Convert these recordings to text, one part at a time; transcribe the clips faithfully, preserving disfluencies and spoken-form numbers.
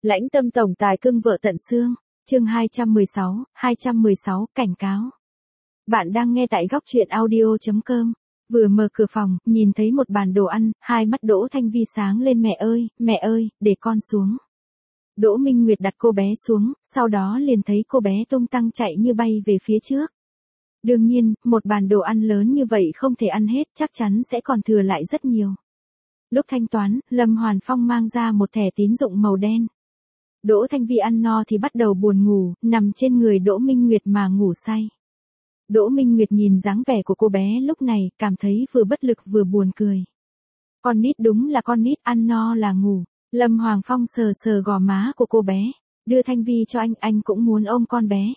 Lãnh tâm tổng tài cưng vợ tận xương, chương hai trăm mười sáu, hai trăm mười sáu, cảnh cáo. Bạn đang nghe tại góc truyện audio chấm com. Vừa mở cửa phòng, nhìn thấy một bàn đồ ăn, hai mắt Đỗ Thanh Vi sáng lên. Mẹ ơi, mẹ ơi, để con xuống. Đỗ Minh Nguyệt đặt cô bé xuống, sau đó liền thấy cô bé tung tăng chạy như bay về phía trước. Đương nhiên, một bàn đồ ăn lớn như vậy không thể ăn hết, chắc chắn sẽ còn thừa lại rất nhiều. Lúc thanh toán, Lâm Hoàn Phong mang ra một thẻ tín dụng màu đen. Đỗ Thanh Vi ăn no thì bắt đầu buồn ngủ, nằm trên người Đỗ Minh Nguyệt mà ngủ say. Đỗ Minh Nguyệt nhìn dáng vẻ của cô bé lúc này, cảm thấy vừa bất lực vừa buồn cười. Con nít đúng là con nít, ăn no là ngủ. Lâm Hoàng Phong sờ sờ gò má của cô bé, đưa Thanh Vi cho anh, anh cũng muốn ôm con bé.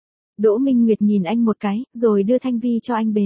Đỗ Minh Nguyệt nhìn anh một cái, rồi đưa Thanh Vi cho anh bế.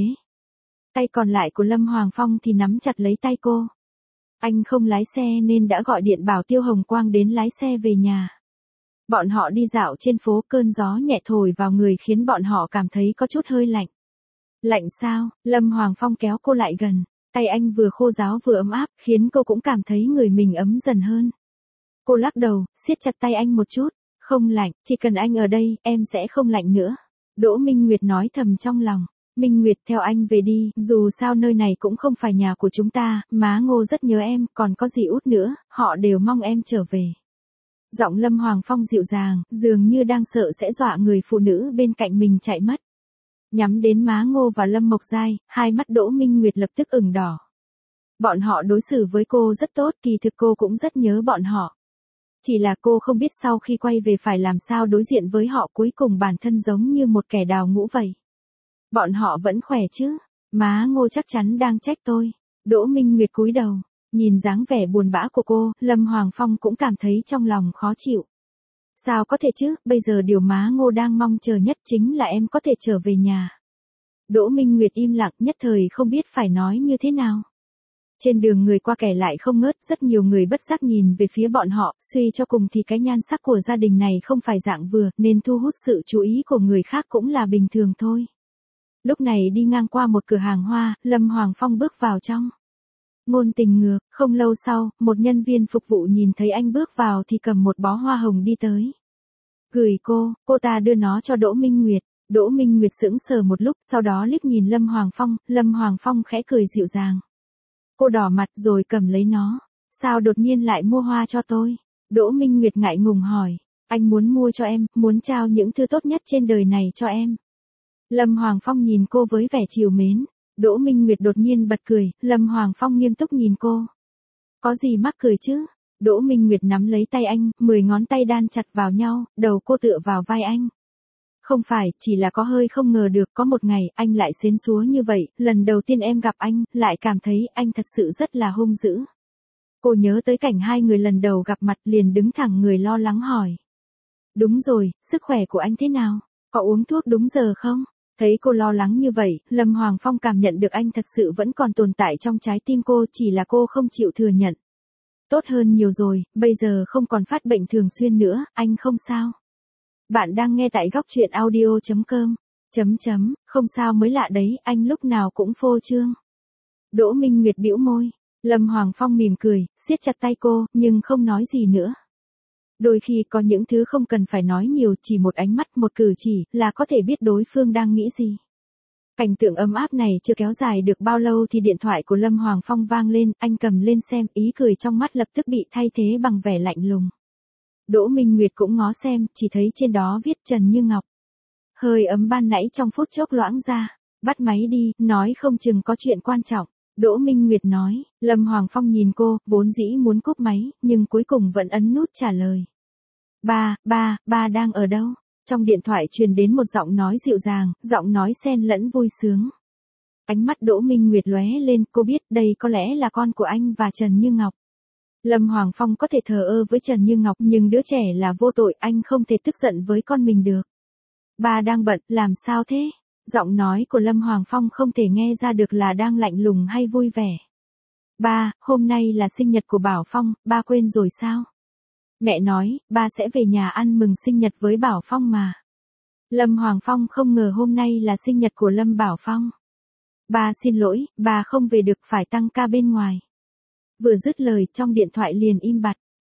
Tay còn lại của Lâm Hoàng Phong thì nắm chặt lấy tay cô. Anh không lái xe nên đã gọi điện bảo Tiêu Hồng Quang đến lái xe về nhà. Bọn họ đi dạo trên phố, cơn gió nhẹ thổi vào người khiến bọn họ cảm thấy có chút hơi lạnh. Lạnh sao? Lâm Hoàng Phong kéo cô lại gần. Tay anh vừa khô ráo vừa ấm áp, khiến cô cũng cảm thấy người mình ấm dần hơn. Cô lắc đầu, siết chặt tay anh một chút. Không lạnh, chỉ cần anh ở đây, em sẽ không lạnh nữa. Đỗ Minh Nguyệt nói thầm trong lòng. Minh Nguyệt, theo anh về đi, dù sao nơi này cũng không phải nhà của chúng ta, má Ngô rất nhớ em, còn có dì Út nữa, họ đều mong em trở về. Giọng Lâm Hoàng Phong dịu dàng, dường như đang sợ sẽ dọa người phụ nữ bên cạnh mình chạy mất. Nhắm đến má Ngô và Lâm Mộc Giai, hai mắt Đỗ Minh Nguyệt lập tức ửng đỏ. Bọn họ đối xử với cô rất tốt, kỳ thực cô cũng rất nhớ bọn họ. Chỉ là cô không biết sau khi quay về phải làm sao đối diện với họ, cuối cùng bản thân giống như một kẻ đào ngũ vậy. Bọn họ vẫn khỏe chứ? Má Ngô chắc chắn đang trách tôi. Đỗ Minh Nguyệt cúi đầu, nhìn dáng vẻ buồn bã của cô, Lâm Hoàng Phong cũng cảm thấy trong lòng khó chịu. Sao có thể chứ, bây giờ điều má Ngô đang mong chờ nhất chính là em có thể trở về nhà. Đỗ Minh Nguyệt im lặng, nhất thời không biết phải nói như thế nào. Trên đường người qua kẻ lại không ngớt, rất nhiều người bất giác nhìn về phía bọn họ, suy cho cùng thì cái nhan sắc của gia đình này không phải dạng vừa, nên thu hút sự chú ý của người khác cũng là bình thường thôi. Lúc này đi ngang qua một cửa hàng hoa, Lâm Hoàng Phong bước vào trong. Ngôn tình ngược, không lâu sau, một nhân viên phục vụ nhìn thấy anh bước vào thì cầm một bó hoa hồng đi tới. Gửi cô, cô ta đưa nó cho Đỗ Minh Nguyệt. Đỗ Minh Nguyệt sững sờ một lúc, sau đó liếc nhìn Lâm Hoàng Phong, Lâm Hoàng Phong khẽ cười dịu dàng. Cô đỏ mặt rồi cầm lấy nó. Sao đột nhiên lại mua hoa cho tôi? Đỗ Minh Nguyệt ngại ngùng hỏi. Anh muốn mua cho em, muốn trao những thứ tốt nhất trên đời này cho em. Lâm Hoàng Phong nhìn cô với vẻ trìu mến. Đỗ Minh Nguyệt đột nhiên bật cười, Lâm Hoàng Phong nghiêm túc nhìn cô. Có gì mắc cười chứ? Đỗ Minh Nguyệt nắm lấy tay anh, mười ngón tay đan chặt vào nhau, đầu cô tựa vào vai anh. Không phải, chỉ là có hơi không ngờ được, có một ngày, anh lại xến xúa như vậy, lần đầu tiên em gặp anh, lại cảm thấy anh thật sự rất là hung dữ. Cô nhớ tới cảnh hai người lần đầu gặp mặt, liền đứng thẳng người lo lắng hỏi. Đúng rồi, sức khỏe của anh thế nào? Có uống thuốc đúng giờ không? Thấy cô lo lắng như vậy, Lâm Hoàng Phong cảm nhận được anh thật sự vẫn còn tồn tại trong trái tim cô, chỉ là cô không chịu thừa nhận. Tốt hơn nhiều rồi, bây giờ không còn phát bệnh thường xuyên nữa, anh không sao. Bạn đang nghe tại góc truyện audio chấm com. Chấm chấm, không sao mới lạ đấy, anh lúc nào cũng phô trương. Đỗ Minh Nguyệt bĩu môi. Lâm Hoàng Phong mỉm cười, siết chặt tay cô, nhưng không nói gì nữa. Đôi khi có những thứ không cần phải nói nhiều, chỉ một ánh mắt, một cử chỉ, là có thể biết đối phương đang nghĩ gì. Cảnh tượng ấm áp này chưa kéo dài được bao lâu thì điện thoại của Lâm Hoàng Phong vang lên, anh cầm lên xem, ý cười trong mắt lập tức bị thay thế bằng vẻ lạnh lùng. Đỗ Minh Nguyệt cũng ngó xem, chỉ thấy trên đó viết Trần Như Ngọc. Hơi ấm ban nãy trong phút chốc loãng ra. Bắt máy đi, nói không chừng có chuyện quan trọng. Đỗ Minh Nguyệt nói. Lâm Hoàng Phong nhìn cô, vốn dĩ muốn cúp máy, nhưng cuối cùng vẫn ấn nút trả lời. Ba, ba, ba đang ở đâu? Trong điện thoại truyền đến một giọng nói dịu dàng, giọng nói xen lẫn vui sướng. Ánh mắt Đỗ Minh Nguyệt lóe lên, cô biết đây có lẽ là con của anh và Trần Như Ngọc. Lâm Hoàng Phong có thể thờ ơ với Trần Như Ngọc, nhưng đứa trẻ là vô tội, anh không thể tức giận với con mình được. Ba đang bận, làm sao thế? Giọng nói của Lâm Hoàng Phong không thể nghe ra được là đang lạnh lùng hay vui vẻ. Ba, hôm nay là sinh nhật của Bảo Phong, ba quên rồi sao? Mẹ nói, ba sẽ về nhà ăn mừng sinh nhật với Bảo Phong mà. Lâm Hoàng Phong không ngờ hôm nay là sinh nhật của Lâm Bảo Phong. Ba xin lỗi, ba không về được, phải tăng ca bên ngoài. Vừa dứt lời, trong điện thoại liền im bặt.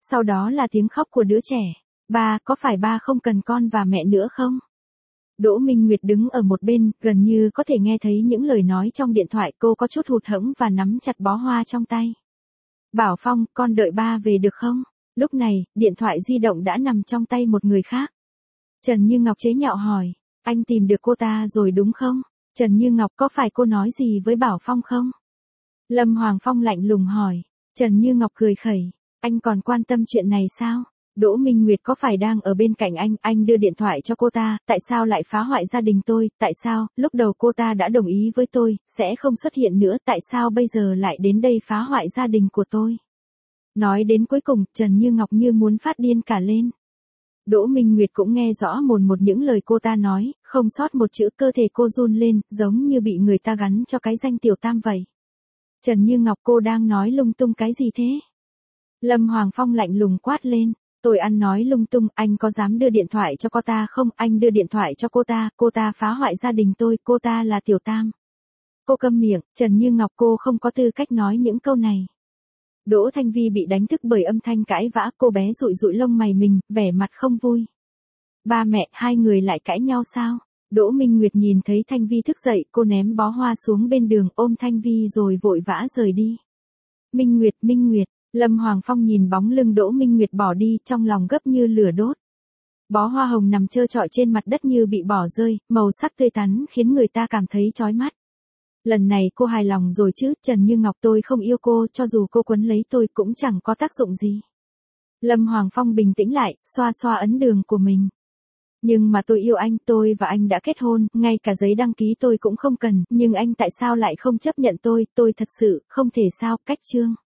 Sau đó là tiếng khóc của đứa trẻ. Ba, có phải ba không cần con và mẹ nữa không? Đỗ Minh Nguyệt đứng ở một bên, gần như có thể nghe thấy những lời nói trong điện thoại, cô có chút hụt hẫng và nắm chặt bó hoa trong tay. Bảo Phong, con đợi ba về được không? Lúc này, điện thoại di động đã nằm trong tay một người khác. Trần Như Ngọc chế nhạo hỏi, anh tìm được cô ta rồi đúng không? Trần Như Ngọc, có phải cô nói gì với Bảo Phong không? Lâm Hoàng Phong lạnh lùng hỏi. Trần Như Ngọc cười khẩy, anh còn quan tâm chuyện này sao? Đỗ Minh Nguyệt có phải đang ở bên cạnh anh, anh đưa điện thoại cho cô ta, tại sao lại phá hoại gia đình tôi, tại sao, lúc đầu cô ta đã đồng ý với tôi, sẽ không xuất hiện nữa, tại sao bây giờ lại đến đây phá hoại gia đình của tôi? Nói đến cuối cùng, Trần Như Ngọc như muốn phát điên cả lên. Đỗ Minh Nguyệt cũng nghe rõ mồn một những lời cô ta nói, không sót một chữ, cơ thể cô run lên, giống như bị người ta gắn cho cái danh tiểu tam vậy. Trần Như Ngọc, cô đang nói lung tung cái gì thế? Lâm Hoàng Phong lạnh lùng quát lên. Tôi ăn nói lung tung, anh có dám đưa điện thoại cho cô ta không? Anh đưa điện thoại cho cô ta, cô ta phá hoại gia đình tôi, cô ta là tiểu tam. Cô câm miệng, Trần Như Ngọc, cô không có tư cách nói những câu này. Đỗ Thanh Vi bị đánh thức bởi âm thanh cãi vã, cô bé dụi dụi lông mày mình, vẻ mặt không vui. Ba mẹ, hai người lại cãi nhau sao? Đỗ Minh Nguyệt nhìn thấy Thanh Vi thức dậy, cô ném bó hoa xuống bên đường, ôm Thanh Vi rồi vội vã rời đi. Minh Nguyệt, Minh Nguyệt. Lâm Hoàng Phong nhìn bóng lưng Đỗ Minh Nguyệt bỏ đi, trong lòng gấp như lửa đốt. Bó hoa hồng nằm trơ trọi trên mặt đất như bị bỏ rơi, màu sắc tươi tắn khiến người ta cảm thấy chói mắt. Lần này cô hài lòng rồi chứ? Trần Như Ngọc, tôi không yêu cô, cho dù cô quấn lấy tôi cũng chẳng có tác dụng gì. Lâm Hoàng Phong bình tĩnh lại, xoa xoa ấn đường của mình. Nhưng mà tôi yêu anh, tôi và anh đã kết hôn, ngay cả giấy đăng ký tôi cũng không cần, nhưng anh tại sao lại không chấp nhận tôi, tôi thật sự không thể sao, cách chương.